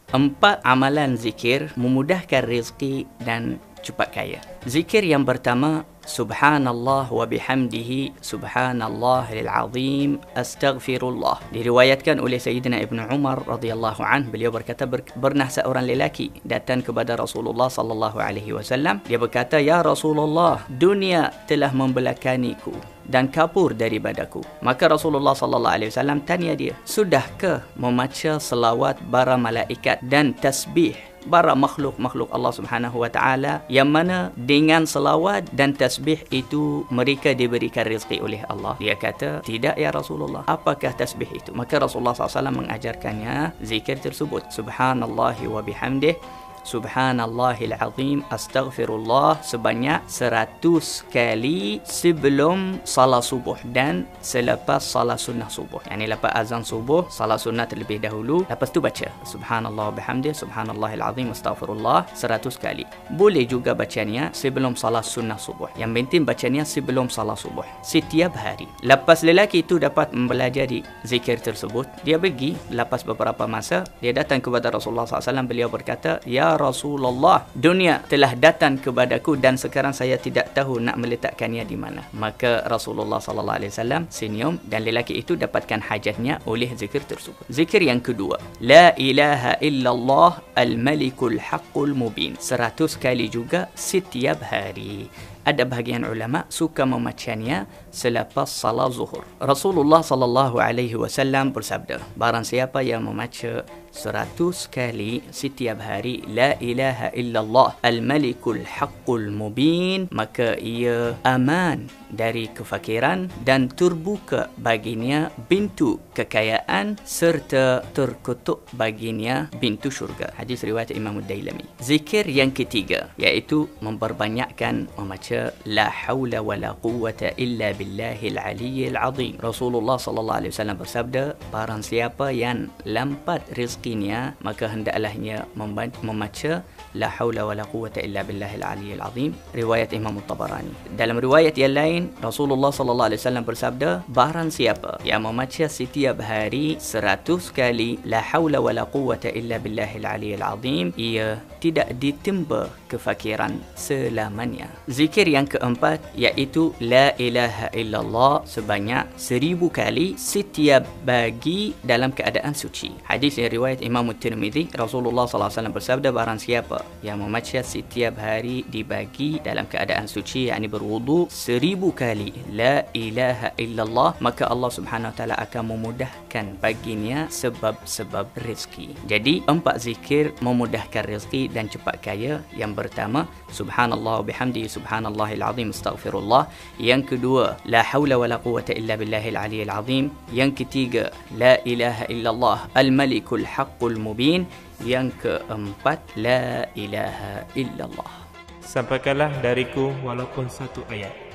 4 amalan zikir memudahkan rezeki dan cepat kaya. Zikir yang pertama, Subhanallah wa bihamdihi subhanallahil azim astaghfirullah. Diriwayatkan oleh Sayyidina Ibnu Umar radhiyallahu anh, beliau berkata pernah seorang lelaki datang kepada Rasulullah sallallahu alaihi wasallam. Dia berkata, "Ya Rasulullah, dunia telah membelakaniku dan kabur daripadaku." Maka Rasulullah sallallahu alaihi wasallam tanya dia, "Sudahkah membaca selawat para malaikat dan tasbih para makhluk-makhluk Allah Subhanahu wa taala, yang mana dengan selawat dan tasbih itu mereka diberikan rezeki oleh Allah?" Dia kata, "Tidak ya Rasulullah." "Apakah tasbih itu?" Maka Rasulullah SAW mengajarkannya zikir tersebut, Subhanallahi wa bihamdih subhanallahil azim astaghfirullah, sebanyak 100 kali sebelum salat subuh dan selepas salat sunnah subuh. Yani lepas azan subuh, salat sunnah terlebih dahulu, lepas tu baca subhanallah wa bihamdih subhanallahil azim astaghfirullah 100 kali. Boleh juga bacanya sebelum salat sunnah subuh. Yang penting bacanya sebelum salat subuh setiap hari. Lepas lelaki itu dapat mempelajari zikir tersebut, dia pergi lepas beberapa masa, dia datang kepada Rasulullah SAW. Beliau berkata, "Ya Rasulullah, dunia telah datang kepadaku dan sekarang saya tidak tahu nak meletakkannya di mana." Maka Rasulullah sallallahu alaihi wasallam senyum dan lelaki itu dapatkan hajatnya oleh zikir tersebut. Zikir yang kedua, La ilaha illallah al-malikul haqqul mubin, 100 kali juga setiap hari. Ada bahagian ulama suka memacanya selepas salat zuhur. Rasulullah sallallahu alaihi wasallam bersabda, barang siapa yang membaca 100 kali setiap hari La ilaha illallah al-malikul haqqul mubin, maka ia aman dari kefakiran dan terbuka baginya pintu kekayaan serta terketuk baginya pintu syurga. Hadis riwayat Imam Ad-Dailami. Zikir yang ketiga iaitu memperbanyakkan membaca La haula wala quwwata illa billahil aliyyil azim. Rasulullah sallallahu alaihi wasallam bersabda, barang siapa yang lambat rezekinya, maka hendaklah ia membaca La haula wala quwwata illa billahil aliyyil azim. Riwayat Imam Tabarani. Dalam riwayat yang lain, Rasulullah sallallahu alaihi wasallam bersabda, barang siapa yang membaca setiap hari 100 kali La haula wala quwwata illa billahil aliyyil azim, ia tidak ditimpa kefakiran selamanya. Zikir yang keempat iaitu La ilaha illallah sebanyak 1000 kali setiap pagi dalam keadaan suci. Hadis yang riwayat Imam Tirmizi, Rasulullah sallallahu alaihi wasallam bersabda, barang siapa yang membaca setiap hari di pagi dalam keadaan suci, yakni berwudu 1000 kali La ilaha illallah, maka Allah Subhanahu wa taala akan memudahkan baginya sebab-sebab rezeki. Jadi 4 zikir memudahkan rezeki dan cepat kaya. Yang pertama, subhanallah wa bihamdihi subhanallahil azim astaghfirullah. Yang kedua, la haula wala quwwata illa billahil aliyyil azim. Yang ketiga, la ilaha illallah al-malikul haqqul mubin. Yang keempat, la ilaha illallah. Sampaikanlah dariku walaupun 1 ayat.